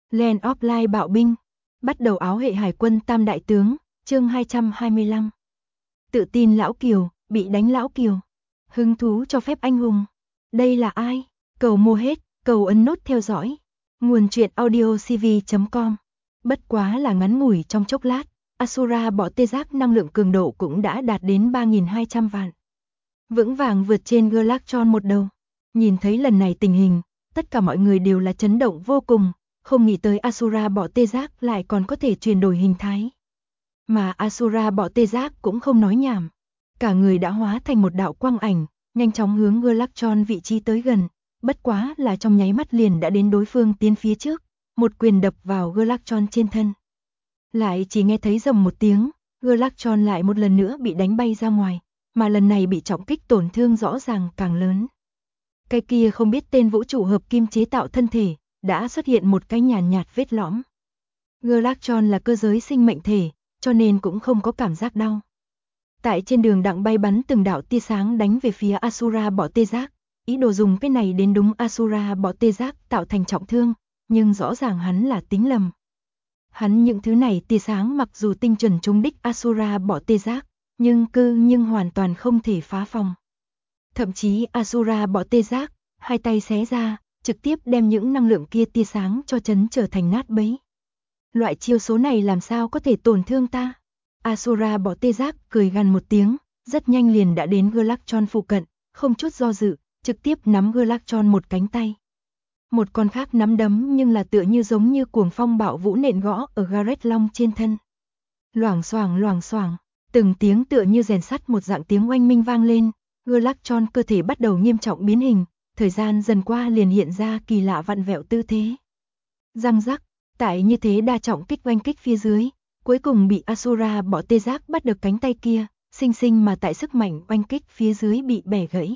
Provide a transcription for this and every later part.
Land of Light bạo binh. Bắt đầu áo hệ hải quân tam đại tướng, chương 225. Tự tin lão Kiều, bị đánh lão Kiều. Hứng thú cho phép anh hùng. Đây là ai? Cầu mua hết, cầu ấn nút theo dõi. Nguồn truyện audiocv.com. Bất quá là ngắn ngủi trong chốc lát, Asura bỏ tê giác năng lượng cường độ cũng đã đạt đến 3.200 vạn. Vững vàng vượt trên Galactron một đầu. Nhìn thấy lần này tình hình, tất cả mọi người đều là chấn động vô cùng, không nghĩ tới Asura bỏ tê giác lại còn có thể chuyển đổi hình thái. Mà Asura bỏ tê giác cũng không nói nhảm. Cả người đã hóa thành một đạo quang ảnh, nhanh chóng hướng Galactron vị trí tới gần, bất quá là trong nháy mắt liền đã đến đối phương tiến phía trước, một quyền đập vào Galactron trên thân. Lại chỉ nghe thấy rầm một tiếng, Galactron lại một lần nữa bị đánh bay ra ngoài, mà lần này bị trọng kích tổn thương rõ ràng càng lớn. Cái kia không biết tên vũ trụ hợp kim chế tạo thân thể, đã xuất hiện một cái nhàn nhạt vết lõm. Galactron là cơ giới sinh mệnh thể, cho nên cũng không có cảm giác đau. Tại trên đường đặng bay bắn từng đạo tia sáng đánh về phía Asura bỏ tê giác, ý đồ dùng cái này đến đúng Asura bỏ tê giác tạo thành trọng thương, nhưng rõ ràng hắn là tính lầm. Hắn những thứ này tia sáng mặc dù tinh chuẩn trúng đích Asura bỏ tê giác, nhưng hoàn toàn không thể phá phòng. Thậm chí Asura bỏ tê giác, hai tay xé ra, trực tiếp đem những năng lượng kia tia sáng cho chấn trở thành nát bấy. Loại chiêu số này làm sao có thể tổn thương ta? Asura bỏ tê giác cười gằn một tiếng, rất nhanh liền đã đến Galactron phụ cận, không chút do dự, trực tiếp nắm Galactron một cánh tay. Một con khác nắm đấm nhưng là tựa như giống như cuồng phong bạo vũ nện gõ ở Gareth Long trên thân. Loảng xoảng, từng tiếng tựa như rèn sắt một dạng tiếng oanh minh vang lên, Galactron cơ thể bắt đầu nghiêm trọng biến hình, thời gian dần qua liền hiện ra kỳ lạ vặn vẹo tư thế. Răng rắc, tại như thế đa trọng kích oanh kích phía dưới, cuối cùng bị Asura bỏ tê giác bắt được cánh tay kia, sinh sinh mà tại sức mạnh oanh kích phía dưới bị bẻ gãy.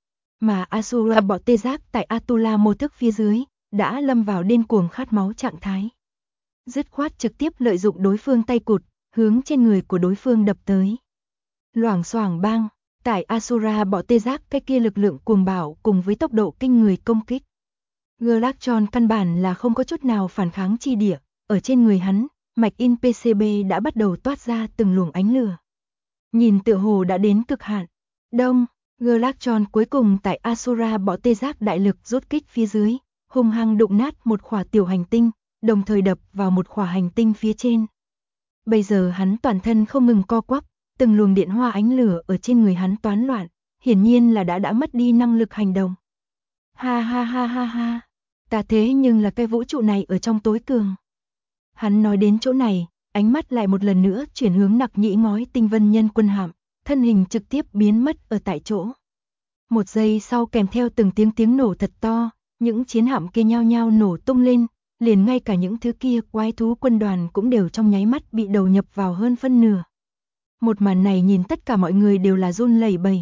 Mà Asura bỏ tê giác tại Atula mô thức phía dưới, đã lâm vào điên cuồng khát máu trạng thái. Dứt khoát trực tiếp lợi dụng đối phương tay cụt, hướng trên người của đối phương đập tới. Loảng xoảng bang, tại Asura bỏ tê giác cái kia lực lượng cuồng bạo cùng với tốc độ kinh người công kích. Galactron căn bản là không có chút nào phản kháng chi địa, ở trên người hắn, mạch in PCB đã bắt đầu toát ra từng luồng ánh lửa. Nhìn tựa hồ đã đến cực hạn. Đông, Galactron cuối cùng tại Asura bỏ tê giác đại lực rút kích phía dưới, hung hăng đụng nát một khỏa tiểu hành tinh, đồng thời đập vào một khỏa hành tinh phía trên. Bây giờ hắn toàn thân không ngừng co quắp, từng luồng điện hoa ánh lửa ở trên người hắn toán loạn, hiển nhiên là đã mất đi năng lực hành động. Ha ha ha ha ha, ta thế nhưng là cái vũ trụ này ở trong tối cường. Hắn nói đến chỗ này, ánh mắt lại một lần nữa chuyển hướng Nặc Nhĩ Ngói Tinh Vân Nhân quân hạm, thân hình trực tiếp biến mất ở tại chỗ. Một giây sau kèm theo từng tiếng nổ thật to, những chiến hạm kia nhao nhao nổ tung lên, liền ngay cả những thứ kia quái thú quân đoàn cũng đều trong nháy mắt bị đầu nhập vào hơn phân nửa. Một màn này nhìn tất cả mọi người đều là run lẩy bẩy.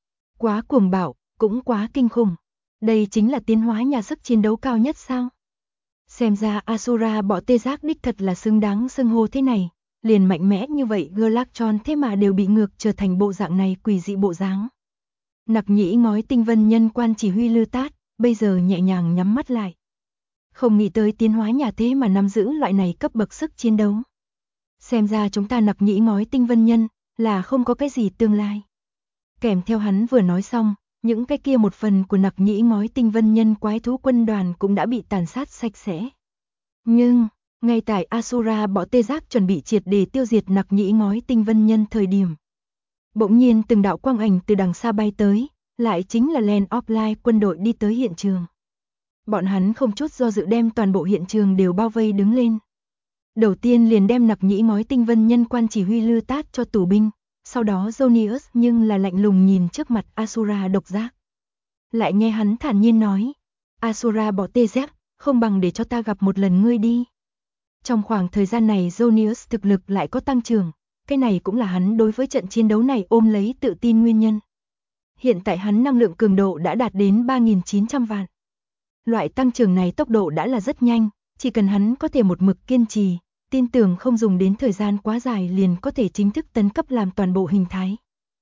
Quá cuồng bạo, cũng quá kinh khủng. Đây chính là tiến hóa nhà sức chiến đấu cao nhất sao? Xem ra Asura bỏ tê giác đích thật là xứng đáng xưng hô thế này, liền mạnh mẽ như vậy Galactron thế mà đều bị ngược trở thành bộ dạng này quỷ dị bộ dáng. Nặc Nhĩ Ngói Tinh Vân Nhân quan chỉ huy Lư Tát, bây giờ nhẹ nhàng nhắm mắt lại. Không nghĩ tới tiến hóa nhà thế mà nắm giữ loại này cấp bậc sức chiến đấu. Xem ra chúng ta Nặc Nhĩ Ngói Tinh Vân Nhân là không có cái gì tương lai. Kèm theo hắn vừa nói xong, những cái kia một phần của Nặc Nhĩ Ngói Tinh Vân Nhân quái thú quân đoàn cũng đã bị tàn sát sạch sẽ. Nhưng, ngay tại Asura bỏ tê giác chuẩn bị triệt để tiêu diệt Nặc Nhĩ Ngói Tinh Vân Nhân thời điểm. Bỗng nhiên từng đạo quang ảnh từ đằng xa bay tới, lại chính là Land of Light quân đội đi tới hiện trường. Bọn hắn không chút do dự đem toàn bộ hiện trường đều bao vây đứng lên. Đầu tiên liền đem Nặc Nhĩ Ngói Tinh Vân Nhân quan chỉ huy Lư Tát cho tù binh. Sau đó Jonius nhưng là lạnh lùng nhìn trước mặt Asura độc giác. Lại nghe hắn thản nhiên nói, Asura bỏ tê giác, không bằng để cho ta gặp một lần ngươi đi. Trong khoảng thời gian này Jonius thực lực lại có tăng trưởng, cái này cũng là hắn đối với trận chiến đấu này ôm lấy tự tin nguyên nhân. Hiện tại hắn năng lượng cường độ đã đạt đến 3.900 vạn. Loại tăng trưởng này tốc độ đã là rất nhanh, chỉ cần hắn có thể một mực kiên trì, tin tưởng không dùng đến thời gian quá dài liền có thể chính thức tấn cấp làm toàn bộ hình thái.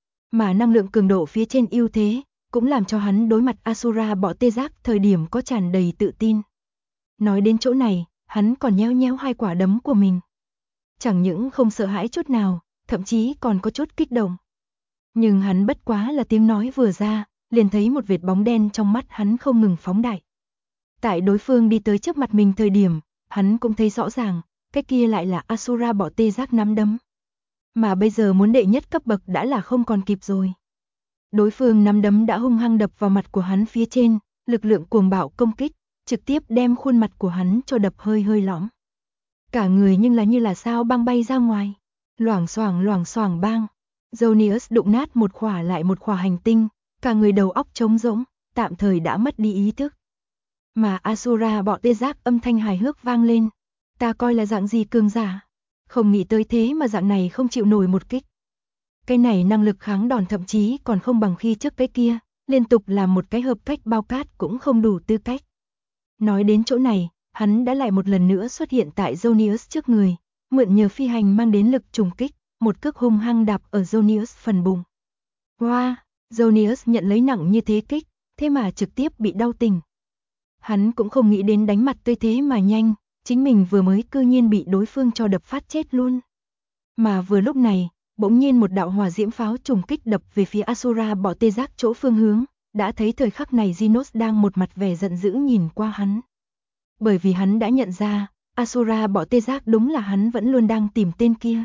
Mà năng lượng cường độ phía trên ưu thế, cũng làm cho hắn đối mặt Asura bỏ tê giác thời điểm có tràn đầy tự tin. Nói đến chỗ này, hắn còn nhéo nhéo hai quả đấm của mình. Chẳng những không sợ hãi chút nào, thậm chí còn có chút kích động. Nhưng hắn bất quá là tiếng nói vừa ra, liền thấy một vệt bóng đen trong mắt hắn không ngừng phóng đại. Tại đối phương đi tới trước mặt mình thời điểm, hắn cũng thấy rõ ràng, cái kia lại là Asura bỏ tê giác nắm đấm. Mà bây giờ muốn đệ nhất cấp bậc đã là không còn kịp rồi. Đối phương nắm đấm đã hung hăng đập vào mặt của hắn phía trên, lực lượng cuồng bạo công kích, trực tiếp đem khuôn mặt của hắn cho đập hơi hơi lõm. Cả người nhưng là như là sao băng bay ra ngoài, loảng xoảng bang. Jonius đụng nát một khỏa lại một khỏa hành tinh, cả người đầu óc trống rỗng, tạm thời đã mất đi ý thức. Mà Asura bọ tê giác âm thanh hài hước vang lên, ta coi là dạng gì cường giả, không nghĩ tới thế mà dạng này không chịu nổi một kích. Cái này năng lực kháng đòn thậm chí còn không bằng khi trước cái kia, liên tục làm một cái hợp cách bao cát cũng không đủ tư cách. Nói đến chỗ này, hắn đã lại một lần nữa xuất hiện tại Jonius trước người, mượn nhờ phi hành mang đến lực trùng kích, một cước hung hăng đạp ở Jonius phần bụng. Wow, Jonius nhận lấy nặng như thế kích, thế mà trực tiếp bị đau tỉnh. Hắn cũng không nghĩ đến đánh mặt tươi thế mà nhanh, chính mình vừa mới cư nhiên bị đối phương cho đập phát chết luôn. Mà vừa lúc này, bỗng nhiên một đạo hỏa diễm pháo trùng kích đập về phía Asura bọ tê giác chỗ phương hướng, đã thấy thời khắc này Genos đang một mặt vẻ giận dữ nhìn qua hắn. Bởi vì hắn đã nhận ra, Asura bọ tê giác đúng là hắn vẫn luôn đang tìm tên kia.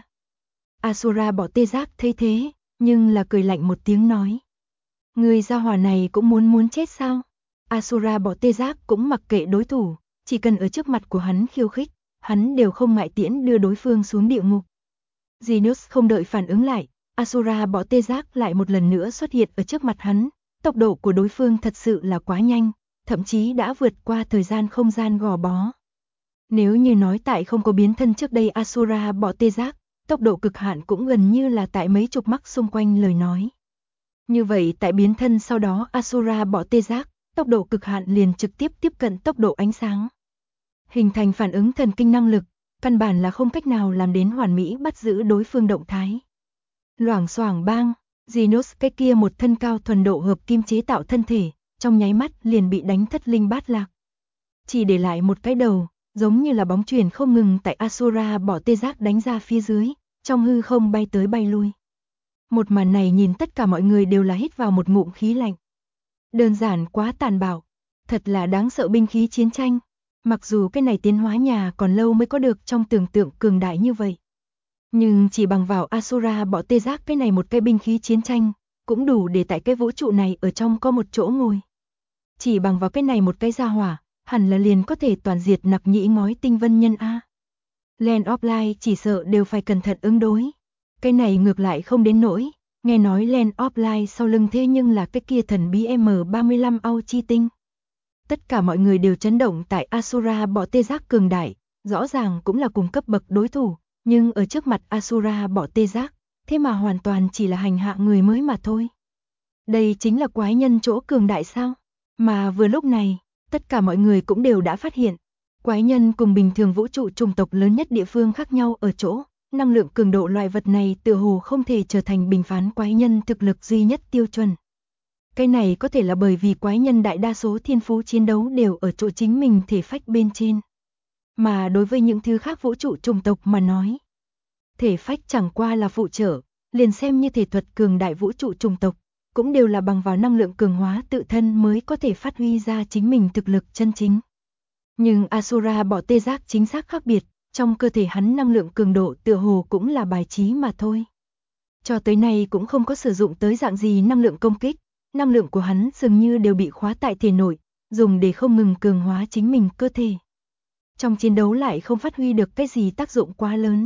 Asura bọ tê giác thấy thế, nhưng là cười lạnh một tiếng nói. Người gia hỏa này cũng muốn chết sao? Asura bọ tê giác cũng mặc kệ đối thủ, chỉ cần ở trước mặt của hắn khiêu khích, hắn đều không ngại tiễn đưa đối phương xuống địa ngục. Genos không đợi phản ứng lại, Asura bọ tê giác lại một lần nữa xuất hiện ở trước mặt hắn, tốc độ của đối phương thật sự là quá nhanh, thậm chí đã vượt qua thời gian không gian gò bó. Nếu như nói tại không có biến thân trước đây Asura bọ tê giác, tốc độ cực hạn cũng gần như là tại mấy chục mach xung quanh lời nói. Như vậy tại biến thân sau đó Asura bọ tê giác, tốc độ cực hạn liền trực tiếp tiếp cận tốc độ ánh sáng. Hình thành phản ứng thần kinh năng lực, căn bản là không cách nào làm đến hoàn mỹ bắt giữ đối phương động thái. Loảng xoảng bang, Genos cái kia một thân cao thuần độ hợp kim chế tạo thân thể, trong nháy mắt liền bị đánh thất linh bát lạc. Chỉ để lại một cái đầu, giống như là bóng chuyền không ngừng tại Asura bọ tê giác đánh ra phía dưới, trong hư không bay tới bay lui. Một màn này nhìn tất cả mọi người đều là hít vào một ngụm khí lạnh. Đơn giản quá tàn bạo, thật là đáng sợ binh khí chiến tranh. Mặc dù cái này tiến hóa nhà còn lâu mới có được trong tưởng tượng cường đại như vậy. Nhưng chỉ bằng vào Asura bọ tê giác cái này một cái binh khí chiến tranh, cũng đủ để tại cái vũ trụ này ở trong có một chỗ ngồi. Chỉ bằng vào cái này một cái gia hỏa, hẳn là liền có thể toàn diệt nặc nhĩ ngói tinh vân nhân A. Land of Light chỉ sợ đều phải cẩn thận ứng đối. Cái này ngược lại không đến nỗi, nghe nói Land of Light sau lưng thế nhưng là cái kia thần bí M35 Au chi tinh. Tất cả mọi người đều chấn động tại Asura bọ tê giác cường đại, rõ ràng cũng là cùng cấp bậc đối thủ, nhưng ở trước mặt Asura bọ tê giác, thế mà hoàn toàn chỉ là hành hạ người mới mà thôi. Đây chính là quái nhân chỗ cường đại sao? Mà vừa lúc này, tất cả mọi người cũng đều đã phát hiện, quái nhân cùng bình thường vũ trụ chủng tộc lớn nhất địa phương khác nhau ở chỗ, năng lượng cường độ loại vật này tựa hồ không thể trở thành bình phán quái nhân thực lực duy nhất tiêu chuẩn. Cái này có thể là bởi vì quái nhân đại đa số thiên phú chiến đấu đều ở chỗ chính mình thể phách bên trên. Mà đối với những thứ khác vũ trụ chủng tộc mà nói, thể phách chẳng qua là phụ trợ, liền xem như thể thuật cường đại vũ trụ chủng tộc, cũng đều là bằng vào năng lượng cường hóa tự thân mới có thể phát huy ra chính mình thực lực chân chính. Nhưng Asura bọ tê giác chính xác khác biệt, trong cơ thể hắn năng lượng cường độ tựa hồ cũng là bài trí mà thôi. Cho tới nay cũng không có sử dụng tới dạng gì năng lượng công kích, năng lượng của hắn dường như đều bị khóa tại thể nội, dùng để không ngừng cường hóa chính mình cơ thể. Trong chiến đấu lại không phát huy được cái gì tác dụng quá lớn.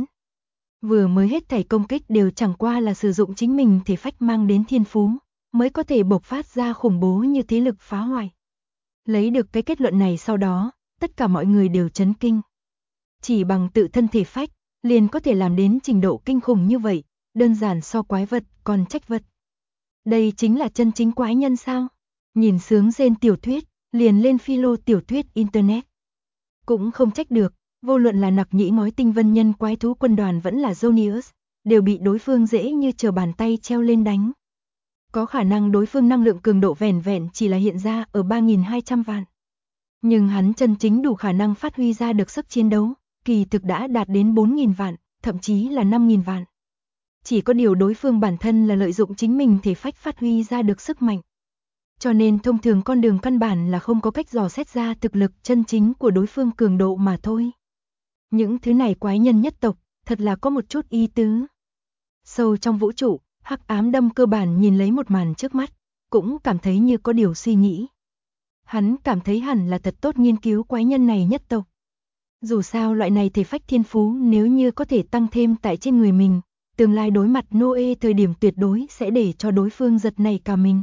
Vừa mới hết thảy công kích đều chẳng qua là sử dụng chính mình thể phách mang đến thiên phú, mới có thể bộc phát ra khủng bố như thế lực phá hoại. Lấy được cái kết luận này sau đó, tất cả mọi người đều chấn kinh. Chỉ bằng tự thân thể phách, liền có thể làm đến trình độ kinh khủng như vậy, đơn giản so quái vật còn trách vật. Đây chính là chân chính quái nhân sao? Nhìn sướng rên tiểu thuyết, liền lên philo tiểu thuyết internet. Cũng không trách được, vô luận là nặc nhĩ ngói tinh vân nhân quái thú quân đoàn vẫn là Jonius, đều bị đối phương dễ như trở bàn tay treo lên đánh. Có khả năng đối phương năng lượng cường độ vẻn vẹn chỉ là hiện ra ở 3.200 vạn. Nhưng hắn chân chính đủ khả năng phát huy ra được sức chiến đấu, kỳ thực đã đạt đến 4.000 vạn, thậm chí là 5.000 vạn. Chỉ có điều đối phương bản thân là lợi dụng chính mình thể phách phát huy ra được sức mạnh. Cho nên thông thường con đường căn bản là không có cách dò xét ra thực lực chân chính của đối phương cường độ mà thôi. Những thứ này quái nhân nhất tộc, thật là có một chút ý tứ. Sâu trong vũ trụ, Hắc Ám Đâm cơ bản nhìn lấy một màn trước mắt, cũng cảm thấy như có điều suy nghĩ. Hắn cảm thấy hẳn là thật tốt nghiên cứu quái nhân này nhất tộc. Dù sao loại này thể phách thiên phú nếu như có thể tăng thêm tại trên người mình, tương lai đối mặt Noe thời điểm tuyệt đối sẽ để cho đối phương giật nảy cả mình.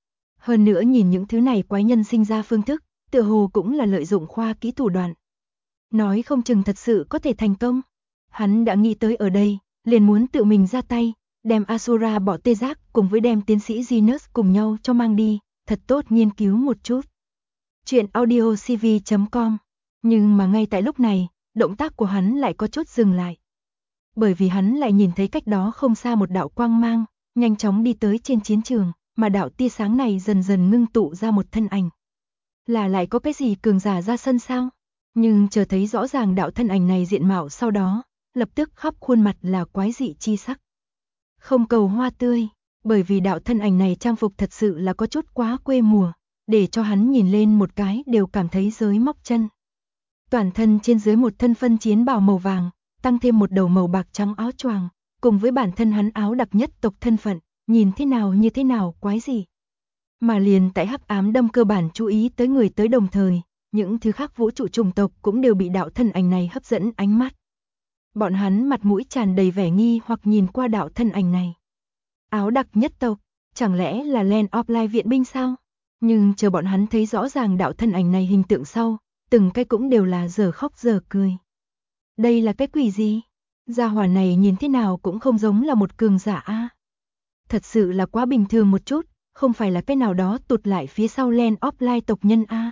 Hơn nữa nhìn những thứ này quái nhân sinh ra phương thức, tựa hồ cũng là lợi dụng khoa kỹ thủ đoạn. Nói không chừng thật sự có thể thành công. Hắn đã nghĩ tới ở đây, liền muốn tự mình ra tay, đem Asura bỏ tê giác cùng với đem tiến sĩ Genus cùng nhau cho mang đi, thật tốt nghiên cứu một chút. Chuyện audiocv.com. Nhưng mà ngay tại lúc này, động tác của hắn lại có chút dừng lại. Bởi vì hắn lại nhìn thấy cách đó không xa một đạo quang mang, nhanh chóng đi tới trên chiến trường, mà đạo tia sáng này dần dần ngưng tụ ra một thân ảnh. Là lại có cái gì cường giả ra sân sao? Nhưng chờ thấy rõ ràng đạo thân ảnh này diện mạo sau đó, lập tức khắp khuôn mặt là quái dị chi sắc. Không cầu hoa tươi, bởi vì đạo thân ảnh này trang phục thật sự là có chút quá quê mùa, để cho hắn nhìn lên một cái đều cảm thấy rối móc chân. Toàn thân trên dưới một thân phân chiến bào màu vàng, tăng thêm một đầu màu bạc trắng áo choàng, cùng với bản thân hắn áo đặc nhất tộc thân phận, nhìn thế nào như thế nào quái gì. Mà liền tại Hắc Ám Đâm cơ bản chú ý tới người tới đồng thời, những thứ khác vũ trụ chủng tộc cũng đều bị đạo thân ảnh này hấp dẫn ánh mắt. Bọn hắn mặt mũi tràn đầy vẻ nghi hoặc nhìn qua đạo thân ảnh này. Áo đặc nhất tộc, chẳng lẽ là Land of Light viện binh sao? Nhưng chờ bọn hắn thấy rõ ràng đạo thân ảnh này hình tượng sau, từng cái cũng đều là giờ khóc giờ cười. Đây là cái quỷ gì? Gia hỏa này nhìn thế nào cũng không giống là một cường giả a. Thật sự là quá bình thường một chút, không phải là cái nào đó tụt lại phía sau Land of Light tộc nhân a.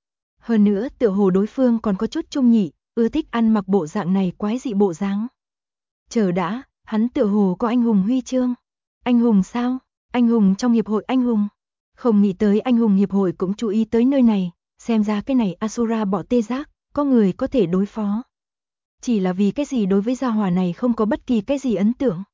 Hơn nữa tựa hồ đối phương còn có chút trung nhị, ưa thích ăn mặc bộ dạng này quái dị bộ dáng. Chờ đã, hắn tựa hồ có anh hùng huy chương. Anh hùng sao? Anh hùng trong hiệp hội anh hùng. Không nghĩ tới anh hùng hiệp hội cũng chú ý tới nơi này, xem ra cái này Asura bỏ tê giác, có người có thể đối phó. Chỉ là vì cái gì đối với gia hỏa này không có bất kỳ cái gì ấn tượng.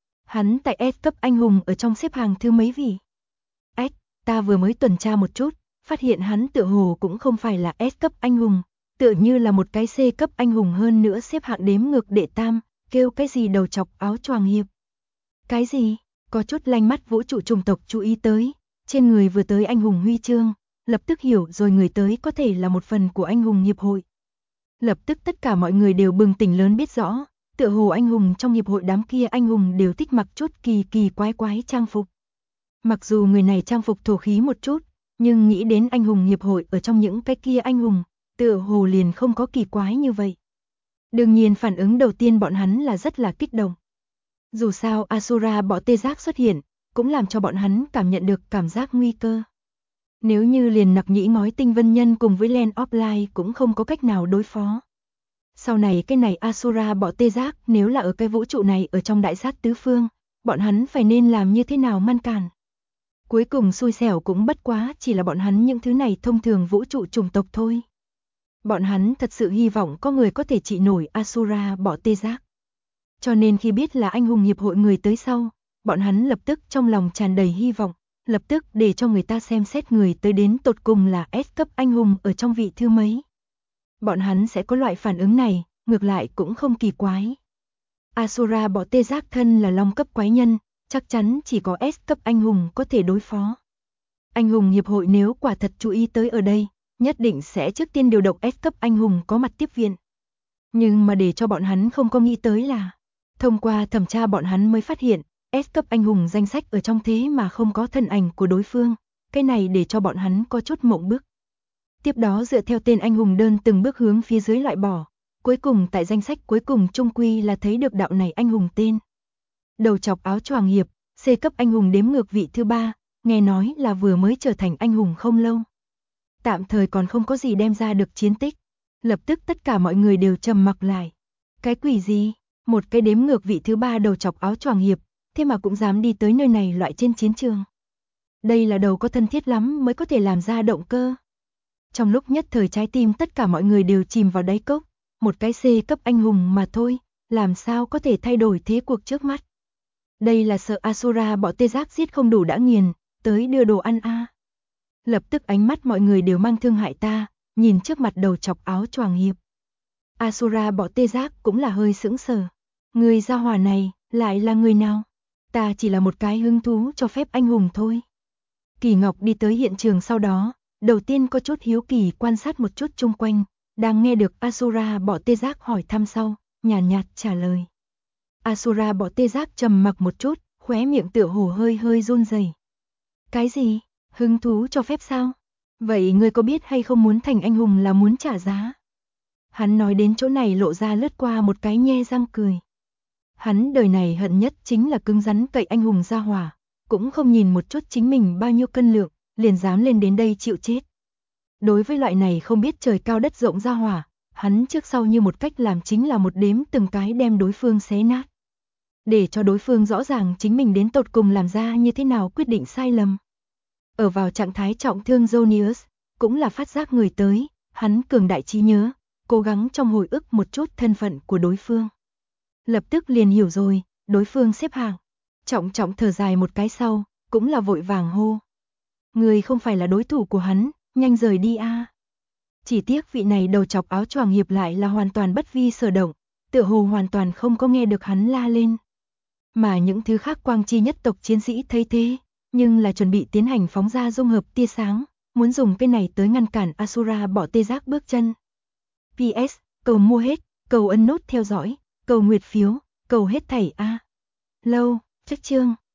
Hắn tại S cấp anh hùng ở trong xếp hàng thứ mấy vị? S, ta vừa mới tuần tra một chút, phát hiện hắn tựa hồ cũng không phải là S cấp anh hùng, tựa như là một cái C cấp anh hùng hơn nữa xếp hạng đếm ngược đệ tam, kêu cái gì đầu chọc áo choàng hiệp. Cái gì? Có chút lanh mắt vũ trụ chủng tộc chú ý tới, trên người vừa tới anh hùng huy chương, lập tức hiểu rồi người tới có thể là một phần của anh hùng hiệp hội. Lập tức tất cả mọi người đều bừng tỉnh lớn biết rõ, tựa hồ anh hùng trong hiệp hội đám kia anh hùng đều thích mặc chút kỳ kỳ quái quái trang phục. Mặc dù người này trang phục thổ khí một chút, nhưng nghĩ đến anh hùng hiệp hội ở trong những cái kia anh hùng, tựa hồ liền không có kỳ quái như vậy. Đương nhiên phản ứng đầu tiên bọn hắn là rất là kích động. Dù sao Asura bỏ tê giác xuất hiện, cũng làm cho bọn hắn cảm nhận được cảm giác nguy cơ. Nếu như liền nặc nhĩ ngói tinh vân nhân cùng với Land of Light cũng không có cách nào đối phó. Sau này cái này Asura bỏ tê giác nếu là ở cái vũ trụ này ở trong đại sát tứ phương, bọn hắn phải nên làm như thế nào ngăn cản. Cuối cùng xui xẻo cũng bất quá chỉ là bọn hắn những thứ này thông thường vũ trụ chủng tộc thôi. Bọn hắn thật sự hy vọng có người có thể trị nổi Asura bỏ tê giác. Cho nên khi biết là anh hùng hiệp hội người tới sau, bọn hắn lập tức trong lòng tràn đầy hy vọng, lập tức để cho người ta xem xét người tới đến tột cùng là S cấp anh hùng ở trong vị thứ mấy. Bọn hắn sẽ có loại phản ứng này, ngược lại cũng không kỳ quái. Asura bỏ tê giác thân là long cấp quái nhân, chắc chắn chỉ có S cấp anh hùng có thể đối phó. Anh hùng hiệp hội nếu quả thật chú ý tới ở đây, nhất định sẽ trước tiên điều động S cấp anh hùng có mặt tiếp viện. Nhưng mà để cho bọn hắn không có nghĩ tới là, thông qua thẩm tra bọn hắn mới phát hiện, S cấp anh hùng danh sách ở trong thế mà không có thân ảnh của đối phương, cái này để cho bọn hắn có chút mộng bức. Tiếp đó dựa theo tên anh hùng đơn từng bước hướng phía dưới loại bỏ, cuối cùng tại danh sách cuối cùng chung quy là thấy được đạo này anh hùng tên. Đầu chọc áo choàng hiệp, C cấp anh hùng đếm ngược vị thứ 3, nghe nói là vừa mới trở thành anh hùng không lâu. Tạm thời còn không có gì đem ra được chiến tích, lập tức tất cả mọi người đều trầm mặc lại. Cái quỷ gì? Một cái đếm ngược vị thứ 3 đầu chọc áo choàng hiệp, thế mà cũng dám đi tới nơi này loại trên chiến trường. Đây là đầu có thân thiết lắm mới có thể làm ra động cơ. Trong lúc nhất thời trái tim tất cả mọi người đều chìm vào đáy cốc, một cái C cấp anh hùng mà thôi, làm sao có thể thay đổi thế cuộc trước mắt. Đây là sợ Asura bỏ tê giác giết không đủ đã nghiền, tới đưa đồ ăn a. Lập tức ánh mắt mọi người đều mang thương hại ta, nhìn trước mặt đầu chọc áo choàng hiệp. Asura bỏ tê giác cũng là hơi sững sờ. Người gia hỏa này, lại là người nào? Ta chỉ là một cái hứng thú cho phép anh hùng thôi. Kỳ Ngọc đi tới hiện trường sau đó, đầu tiên có chút hiếu kỳ quan sát một chút chung quanh, đang nghe được Asura bỏ tê giác hỏi thăm sau, nhàn nhạt trả lời. Asura bỏ tê giác trầm mặc một chút, khóe miệng tựa hồ hơi hơi run rẩy. Cái gì? Hứng thú cho phép sao? Vậy ngươi có biết hay không muốn thành anh hùng là muốn trả giá? Hắn nói đến chỗ này lộ ra lướt qua một cái nhe răng cười. Hắn đời này hận nhất chính là cứng rắn cậy anh hùng ra hỏa, cũng không nhìn một chút chính mình bao nhiêu cân lượng, liền dám lên đến đây chịu chết. Đối với loại này không biết trời cao đất rộng ra hỏa, hắn trước sau như một cách làm chính là một đếm từng cái đem đối phương xé nát. Để cho đối phương rõ ràng chính mình đến tột cùng làm ra như thế nào quyết định sai lầm. Ở vào trạng thái trọng thương Jonius, cũng là phát giác người tới, hắn cường đại trí nhớ, cố gắng trong hồi ức một chút thân phận của đối phương. Lập tức liền hiểu rồi, đối phương xếp hàng. Trọng trọng thở dài một cái sau, cũng là vội vàng hô. Người không phải là đối thủ của hắn, nhanh rời đi a. Chỉ tiếc vị này đầu chọc áo choàng hiệp lại là hoàn toàn bất vi sở động, tựa hồ hoàn toàn không có nghe được hắn la lên. Mà những thứ khác quang chi nhất tộc chiến sĩ thấy thế, nhưng là chuẩn bị tiến hành phóng ra dung hợp tia sáng, muốn dùng cái này tới ngăn cản Asura bỏ tê giác bước chân. PS, cầu mua hết, cầu ấn nút theo dõi, cầu nguyệt phiếu, cầu hết thảy a. Lâu, chắc chương.